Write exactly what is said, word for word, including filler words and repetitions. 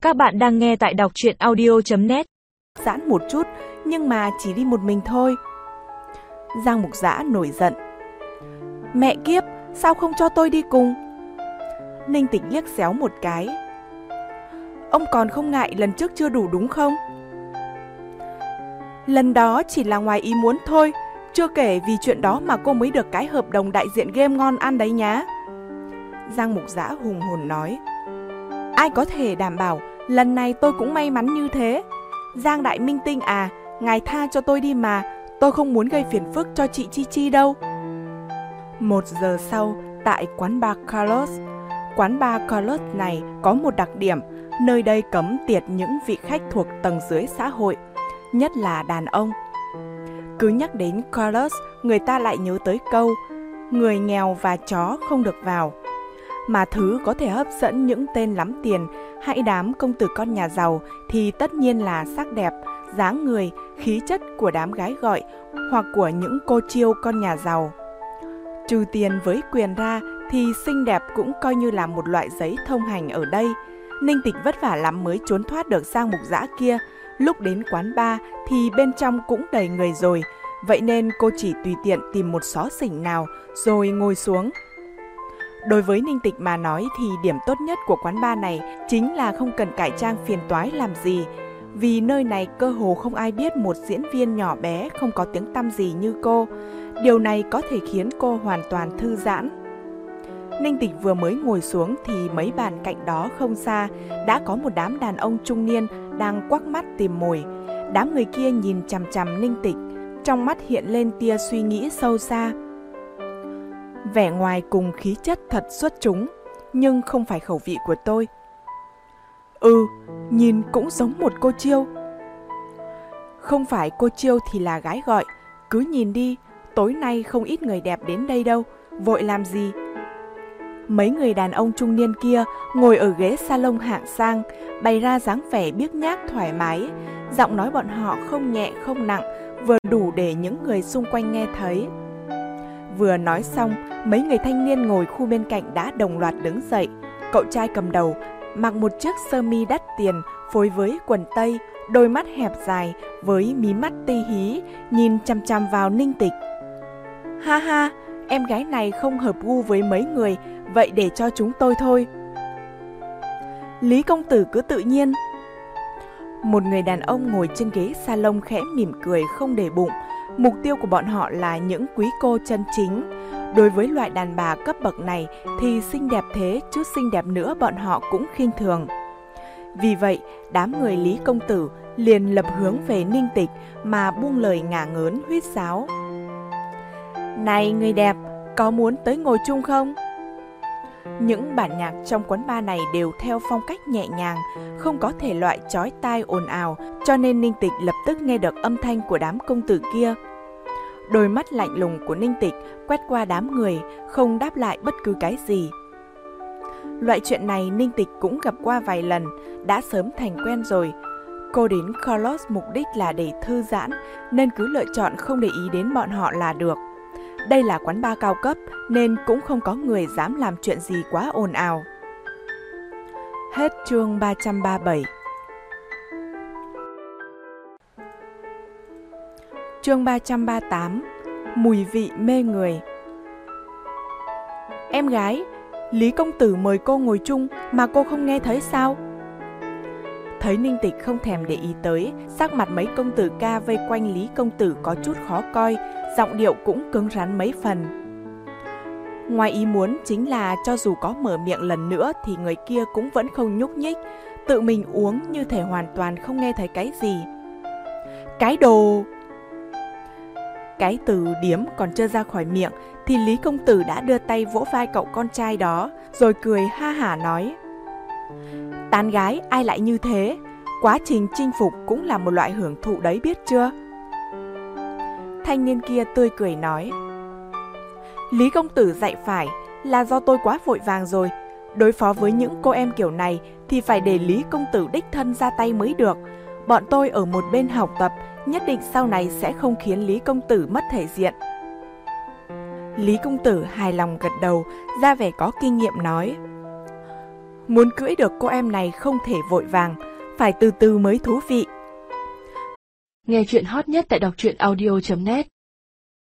Các bạn đang nghe tại đọc truyện audio chấm net. Giãn một chút, nhưng mà chỉ đi một mình thôi. Giang Mục Dã nổi giận. Mẹ kiếp, sao không cho tôi đi cùng? Ninh Tịch liếc xéo một cái. Ông còn không ngại lần trước chưa đủ đúng không? Lần đó chỉ là ngoài ý muốn thôi, chưa kể vì chuyện đó mà cô mới được cái hợp đồng đại diện game ngon ăn đấy nhá. Giang Mục Dã hùng hồn nói. Ai có thể đảm bảo lần này tôi cũng may mắn như thế? Giang Đại Minh Tinh à, ngài tha cho tôi đi mà, tôi không muốn gây phiền phức cho chị Chi Chi đâu. Một giờ sau, tại quán bar Carlos. Quán bar Carlos này có một đặc điểm, nơi đây cấm tiệt những vị khách thuộc tầng dưới xã hội, nhất là đàn ông. Cứ nhắc đến Carlos, người ta lại nhớ tới câu, người nghèo và chó không được vào. Mà thứ có thể hấp dẫn những tên lắm tiền hay đám công tử con nhà giàu thì tất nhiên là sắc đẹp, dáng người, khí chất của đám gái gọi hoặc của những cô chiêu con nhà giàu. Trừ tiền với quyền ra thì xinh đẹp cũng coi như là một loại giấy thông hành ở đây. Ninh Tịch vất vả lắm mới trốn thoát được Giang Mục Dã kia. Lúc đến quán bar thì bên trong cũng đầy người rồi, vậy nên cô chỉ tùy tiện tìm một xó xỉnh nào rồi ngồi xuống. Đối với Ninh Tịch mà nói thì điểm tốt nhất của quán bar này chính là không cần cải trang phiền toái làm gì. Vì nơi này cơ hồ không ai biết một diễn viên nhỏ bé không có tiếng tăm gì như cô. Điều này có thể khiến cô hoàn toàn thư giãn. Ninh Tịch vừa mới ngồi xuống thì mấy bàn cạnh đó không xa đã có một đám đàn ông trung niên đang quắc mắt tìm mồi. Đám người kia nhìn chằm chằm Ninh Tịch, trong mắt hiện lên tia suy nghĩ sâu xa. Vẻ ngoài cùng khí chất thật xuất chúng, nhưng không phải khẩu vị của tôi. Ừ, nhìn cũng giống một cô chiêu. Không phải cô chiêu thì là gái gọi, cứ nhìn đi, tối nay không ít người đẹp đến đây đâu, vội làm gì? Mấy người đàn ông trung niên kia ngồi ở ghế salon hạng sang, bày ra dáng vẻ biếc nhác thoải mái, giọng nói bọn họ không nhẹ không nặng, vừa đủ để những người xung quanh nghe thấy. Vừa nói xong, mấy người thanh niên ngồi khu bên cạnh đã đồng loạt đứng dậy. Cậu trai cầm đầu mặc một chiếc sơ mi đắt tiền phối với quần tây, đôi mắt hẹp dài với mí mắt ti hí, nhìn chằm chằm vào Ninh Tịch. Ha ha, em gái này không hợp gu với mấy người, vậy để cho chúng tôi thôi. Lý công tử cứ tự nhiên. Một người đàn ông ngồi trên ghế salon khẽ mỉm cười không để bụng. Mục tiêu của bọn họ là những quý cô chân chính. Đối với loại đàn bà cấp bậc này thì xinh đẹp thế chứ xinh đẹp nữa bọn họ cũng khinh thường. Vì vậy, đám người Lý công tử liền lập hướng về Ninh Tịch mà buông lời ngả ngớn huýt sáo. Này người đẹp, có muốn tới ngồi chung không? Những bản nhạc trong quán bar này đều theo phong cách nhẹ nhàng, không có thể loại chói tai ồn ào, cho nên Ninh Tịch lập tức nghe được âm thanh của đám công tử kia. Đôi mắt lạnh lùng của Ninh Tịch quét qua đám người, không đáp lại bất cứ cái gì. Loại chuyện này Ninh Tịch cũng gặp qua vài lần, đã sớm thành quen rồi. Cô đến Carlos mục đích là để thư giãn, nên cứ lựa chọn không để ý đến bọn họ là được. Đây là quán bar cao cấp nên cũng không có người dám làm chuyện gì quá ồn ào. Hết chương ba trăm ba mươi bảy. Chương ba trăm ba mươi tám. Mùi vị mê người. Em gái, Lý công tử mời cô ngồi chung mà cô không nghe thấy sao? Thấy Ninh Tịch không thèm để ý tới, sắc mặt mấy công tử ca vây quanh Lý công tử có chút khó coi, giọng điệu cũng cứng rắn mấy phần. Ngoài ý muốn chính là cho dù có mở miệng lần nữa thì người kia cũng vẫn không nhúc nhích, tự mình uống như thể hoàn toàn không nghe thấy cái gì. Cái đồ... Cái từ điếm còn chưa ra khỏi miệng thì Lý công tử đã đưa tay vỗ vai cậu con trai đó, rồi cười ha hả nói. Tán gái ai lại như thế? Quá trình chinh phục cũng là một loại hưởng thụ đấy biết chưa? Thanh niên kia tươi cười nói. Lý công tử dạy phải, là do tôi quá vội vàng rồi. Đối phó với những cô em kiểu này thì phải để Lý công tử đích thân ra tay mới được. Bọn tôi ở một bên học tập, nhất định sau này sẽ không khiến Lý công tử mất thể diện. Lý công tử hài lòng gật đầu, ra vẻ có kinh nghiệm nói. Muốn cưỡi được cô em này không thể vội vàng, phải từ từ mới thú vị. Nghe chuyện hot nhất tại đọc truyện audio chấm net.